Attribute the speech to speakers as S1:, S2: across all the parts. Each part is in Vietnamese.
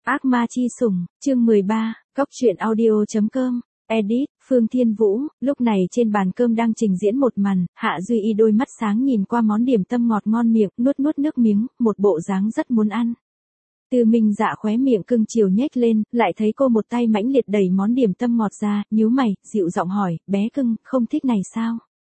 S1: Ác ma chi sủng, chương 13, Cóc truyện audio.com, edit, Phương Thiên Vũ, lúc này trên bàn cơm đang trình diễn một màn, Hạ Duy Y đôi mắt sáng nhìn qua món điểm tâm ngọt ngon miệng, nuốt nuốt nước miếng, một bộ dáng rất muốn ăn. Tư Minh Dạ khóe miệng cưng chiều nhếch lên, lại thấy cô một tay mãnh liệt đẩy món điểm tâm ngọt ra, nhíu mày, dịu giọng hỏi, bé cưng, không thích này sao?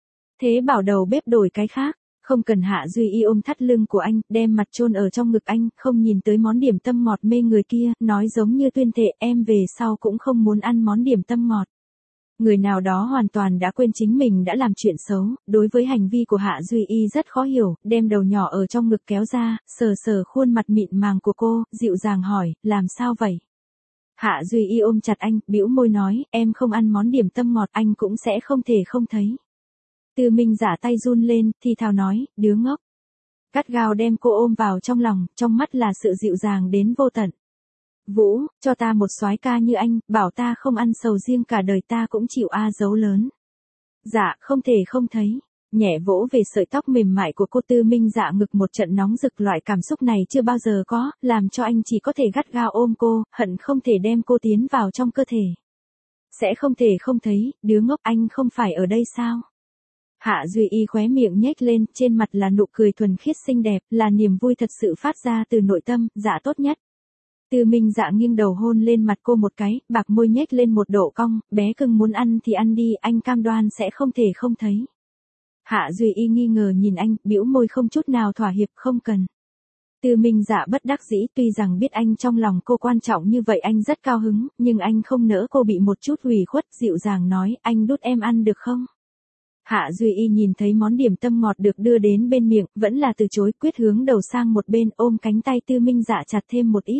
S1: Thế bảo đầu bếp đổi cái khác. Không cần. Hạ Duy Y ôm thắt lưng của anh, đem mặt chôn ở trong ngực anh, không nhìn tới món điểm tâm ngọt mê người kia, nói giống như tuyên thệ em về sau cũng không muốn ăn món điểm tâm ngọt. Người nào đó hoàn toàn đã quên chính mình đã làm chuyện xấu, đối với hành vi của Hạ Duy Y rất khó hiểu, đem đầu nhỏ ở trong ngực kéo ra, sờ sờ khuôn mặt mịn màng của cô, dịu dàng hỏi, làm sao vậy? Hạ Duy Y ôm chặt anh, bĩu môi nói, em không ăn món điểm tâm ngọt anh cũng sẽ không thể không thấy. Tư Minh Dạ tay run lên, thì thào nói, đứa ngốc. Gắt gao đem cô ôm vào trong lòng, trong mắt là sự dịu dàng đến vô tận. Vũ, cho ta một soái ca như anh, bảo ta không ăn sầu riêng cả đời ta cũng chịu dấu lớn. Dạ, không thể không thấy. Nhẹ vỗ về sợi tóc mềm mại của cô. Tư Minh Dạ ngực một trận nóng rực, loại cảm xúc này chưa bao giờ có, làm cho anh chỉ có thể gắt gao ôm cô, hận không thể đem cô tiến vào trong cơ thể. Sẽ không thể không thấy, đứa ngốc anh không phải ở đây sao? Hạ Duy Y khóe miệng nhếch lên, trên mặt là nụ cười thuần khiết xinh đẹp, là niềm vui thật sự phát ra từ nội tâm, dạ tốt nhất. Tư Minh Dạ nghiêng đầu hôn lên mặt cô một cái, bạc môi nhếch lên một độ cong, bé cưng muốn ăn thì ăn đi, anh cam đoan sẽ không thể không thấy. Hạ Duy Y nghi ngờ nhìn anh, bĩu môi không chút nào thỏa hiệp, không cần. Tư Minh Dạ bất đắc dĩ, tuy rằng biết anh trong lòng cô quan trọng như vậy anh rất cao hứng, nhưng anh không nỡ cô bị một chút ủy khuất, dịu dàng nói, anh đút em ăn được không? Hạ Duy Y nhìn thấy món điểm tâm ngọt được đưa đến bên miệng, vẫn là từ chối, quyết hướng đầu sang một bên, ôm cánh tay Tư Minh Dạ chặt thêm một ít.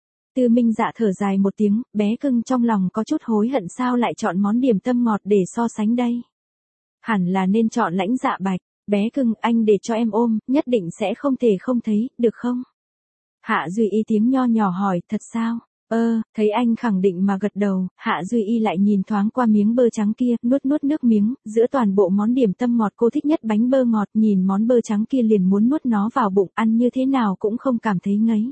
S1: Tư Minh Dạ thở dài một tiếng, bé cưng trong lòng có chút hối hận sao lại chọn món điểm tâm ngọt để so sánh đây. Hẳn là nên chọn lãnh dạ bạch, bé cưng anh để cho em ôm, nhất định sẽ không thể không thấy, được không? Hạ Duy Y tiếng nho nhỏ hỏi, thật sao? Thấy anh khẳng định mà gật đầu, Hạ Duy Y lại nhìn thoáng qua miếng bơ trắng kia, nuốt nuốt nước miếng, giữa toàn bộ món điểm tâm ngọt cô thích nhất bánh bơ ngọt, nhìn món bơ trắng kia liền muốn nuốt nó vào bụng, ăn như thế nào cũng không cảm thấy ngấy.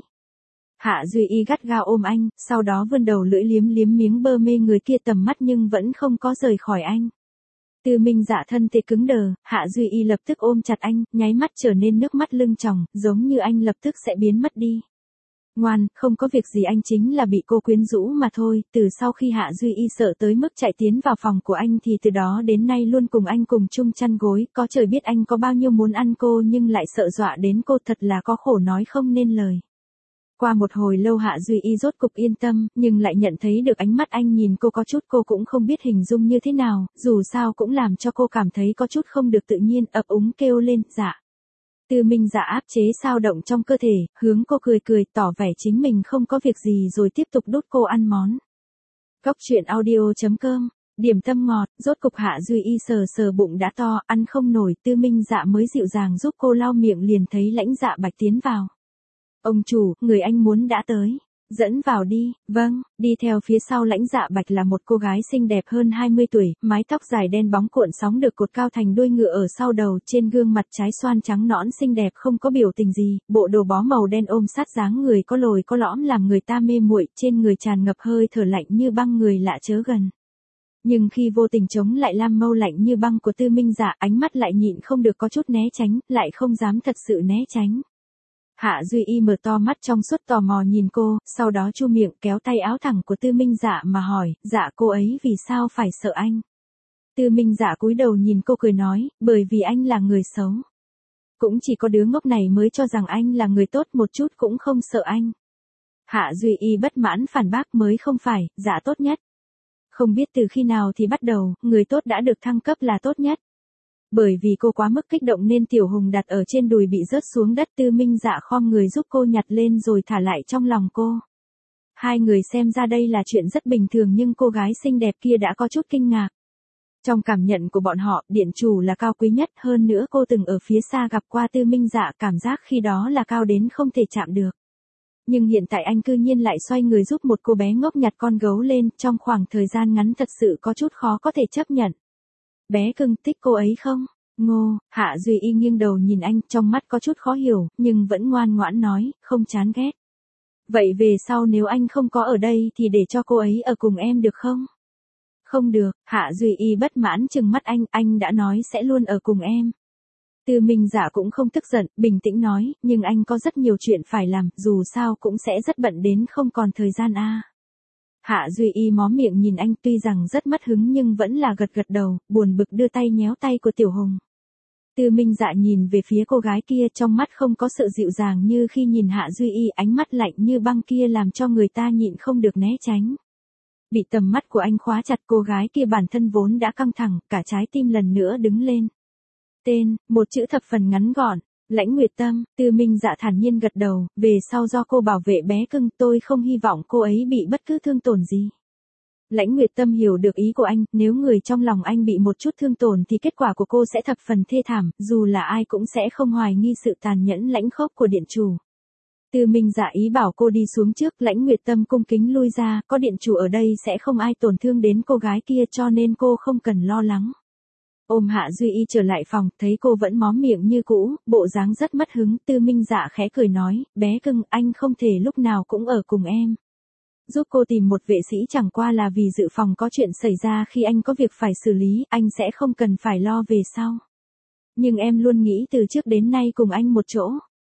S1: Hạ Duy Y gắt gao ôm anh, sau đó vươn đầu lưỡi liếm liếm miếng bơ mê người kia tầm mắt nhưng vẫn không có rời khỏi anh. Tư Minh Dạ thân thể cứng đờ, Hạ Duy Y lập tức ôm chặt anh, nháy mắt trở nên nước mắt lưng tròng, giống như anh lập tức sẽ biến mất đi. Ngoan, không có việc gì, anh chính là bị cô quyến rũ mà thôi. Từ sau khi Hạ Duy Y sợ tới mức chạy tiến vào phòng của anh thì từ đó đến nay luôn cùng anh cùng chung chăn gối, có trời biết anh có bao nhiêu muốn ăn cô nhưng lại sợ dọa đến cô, thật là có khổ nói không nên lời. Qua một hồi lâu Hạ Duy Y rốt cục yên tâm, nhưng lại nhận thấy được ánh mắt anh nhìn cô có chút cô cũng không biết hình dung như thế nào, dù sao cũng làm cho cô cảm thấy có chút không được tự nhiên, ấp úng kêu lên, dạ. Tư Minh Dạ áp chế dao động trong cơ thể, hướng cô cười cười, tỏ vẻ chính mình không có việc gì rồi tiếp tục đút cô ăn món. Cóc truyện audio.com, điểm tâm ngọt, rốt cục Hạ Duy Y sờ sờ bụng đã to, ăn không nổi, Tư Minh Dạ mới dịu dàng giúp cô lau miệng liền thấy lãnh dạ bạch tiến vào. Ông chủ, người anh muốn đã tới. Dẫn vào đi. Vâng. Đi theo phía sau lãnh dạ bạch là một cô gái xinh đẹp hơn 20 tuổi, mái tóc dài đen bóng cuộn sóng được cột cao thành đuôi ngựa ở sau đầu, trên gương mặt trái xoan trắng nõn xinh đẹp không có biểu tình gì, bộ đồ bó màu đen ôm sát dáng người có lồi có lõm làm người ta mê muội, trên người tràn ngập hơi thở lạnh như băng, người lạ chớ gần. Nhưng khi vô tình chống lại lam mâu lạnh như băng của Tư Minh Dạ, ánh mắt lại nhịn không được có chút né tránh, lại không dám thật sự né tránh. Hạ Duy Y mở to mắt trong suốt tò mò nhìn cô, sau đó chu miệng kéo tay áo thẳng của Tư Minh Dạ mà hỏi, dạ cô ấy vì sao phải sợ anh? Tư Minh Dạ cúi đầu nhìn cô cười nói, bởi vì anh là người xấu. Cũng chỉ có đứa ngốc này mới cho rằng anh là người tốt, một chút cũng không sợ anh. Hạ Duy Y bất mãn phản bác, mới không phải, dạ tốt nhất. Không biết từ khi nào thì bắt đầu, người tốt đã được thăng cấp là tốt nhất. Bởi vì cô quá mức kích động nên Tiểu Hùng đặt ở trên đùi bị rớt xuống đất, Tư Minh Dạ khom người giúp cô nhặt lên rồi thả lại trong lòng cô. Hai người xem ra đây là chuyện rất bình thường nhưng cô gái xinh đẹp kia đã có chút kinh ngạc. Trong cảm nhận của bọn họ, điện chủ là cao quý nhất, hơn nữa cô từng ở phía xa gặp qua Tư Minh Dạ, cảm giác khi đó là cao đến không thể chạm được. Nhưng hiện tại anh cư nhiên lại xoay người giúp một cô bé ngốc nhặt con gấu lên, trong khoảng thời gian ngắn thật sự có chút khó có thể chấp nhận. Bé cưng, thích cô ấy không? Ngô, Hạ Duy Y nghiêng đầu nhìn anh, trong mắt có chút khó hiểu, nhưng vẫn ngoan ngoãn nói, không chán ghét. Vậy về sau nếu anh không có ở đây thì để cho cô ấy ở cùng em được không? Không được, Hạ Duy Y bất mãn trừng mắt anh đã nói sẽ luôn ở cùng em. Từ Minh Dạ cũng không tức giận, bình tĩnh nói, nhưng anh có rất nhiều chuyện phải làm, dù sao cũng sẽ rất bận đến không còn thời gian a. Hạ Duy Y móm miệng nhìn anh tuy rằng rất mất hứng nhưng vẫn là gật gật đầu, buồn bực đưa tay nhéo tay của Tiểu Hùng. Từ Minh Dạ nhìn về phía cô gái kia trong mắt không có sự dịu dàng như khi nhìn Hạ Duy Y, ánh mắt lạnh như băng kia làm cho người ta nhịn không được né tránh. Bị tầm mắt của anh khóa chặt, cô gái kia bản thân vốn đã căng thẳng, cả trái tim lần nữa đứng lên. Tên, một chữ thập phần ngắn gọn, Lãnh Nguyệt Tâm. Từ Minh Dạ thản nhiên gật đầu, về sau do cô bảo vệ bé cưng, tôi không hy vọng cô ấy bị bất cứ thương tổn gì. Lãnh Nguyệt Tâm hiểu được ý của anh, nếu người trong lòng anh bị một chút thương tổn thì kết quả của cô sẽ thập phần thê thảm, dù là ai cũng sẽ không hoài nghi sự tàn nhẫn lãnh khốc của điện chủ. Từ Minh Dạ ý bảo cô đi xuống trước, Lãnh Nguyệt Tâm cung kính lui ra, có điện chủ ở đây sẽ không ai tổn thương đến cô gái kia cho nên cô không cần lo lắng. Ôm Hạ Duy Y trở lại phòng, thấy cô vẫn móm miệng như cũ, bộ dáng rất mất hứng, Từ Minh Dạ khẽ cười nói, bé cưng, anh không thể lúc nào cũng ở cùng em. Giúp cô tìm một vệ sĩ chẳng qua là vì dự phòng có chuyện xảy ra khi anh có việc phải xử lý, anh sẽ không cần phải lo về sau. Nhưng em luôn nghĩ từ trước đến nay cùng anh một chỗ.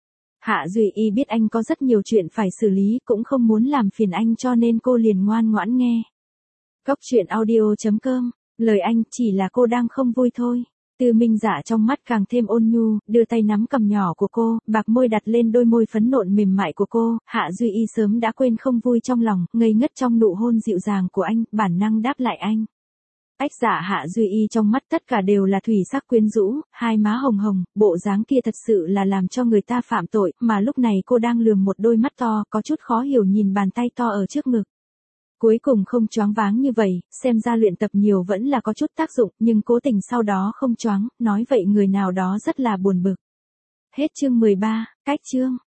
S1: Hạ Duy Y biết anh có rất nhiều chuyện phải xử lý, cũng không muốn làm phiền anh cho nên cô liền ngoan ngoãn nghe. Cóc truyện audio.com, lời anh chỉ là cô đang không vui thôi. Từ Minh Dạ trong mắt càng thêm ôn nhu, đưa tay nắm cằm nhỏ của cô, bạc môi đặt lên đôi môi phấn nộn mềm mại của cô, Hạ Duy Y sớm đã quên không vui trong lòng, ngây ngất trong nụ hôn dịu dàng của anh, bản năng đáp lại anh. Ách dạ Hạ Duy Y trong mắt tất cả đều là thủy sắc quyến rũ, hai má hồng hồng, bộ dáng kia thật sự là làm cho người ta phạm tội, mà lúc này cô đang lườm một đôi mắt to, có chút khó hiểu nhìn bàn tay to ở trước ngực. Cuối cùng không choáng váng như vậy, xem ra luyện tập nhiều vẫn là có chút tác dụng, nhưng cố tình sau đó không choáng, nói vậy người nào đó rất là buồn bực. Hết chương 13, cách chương.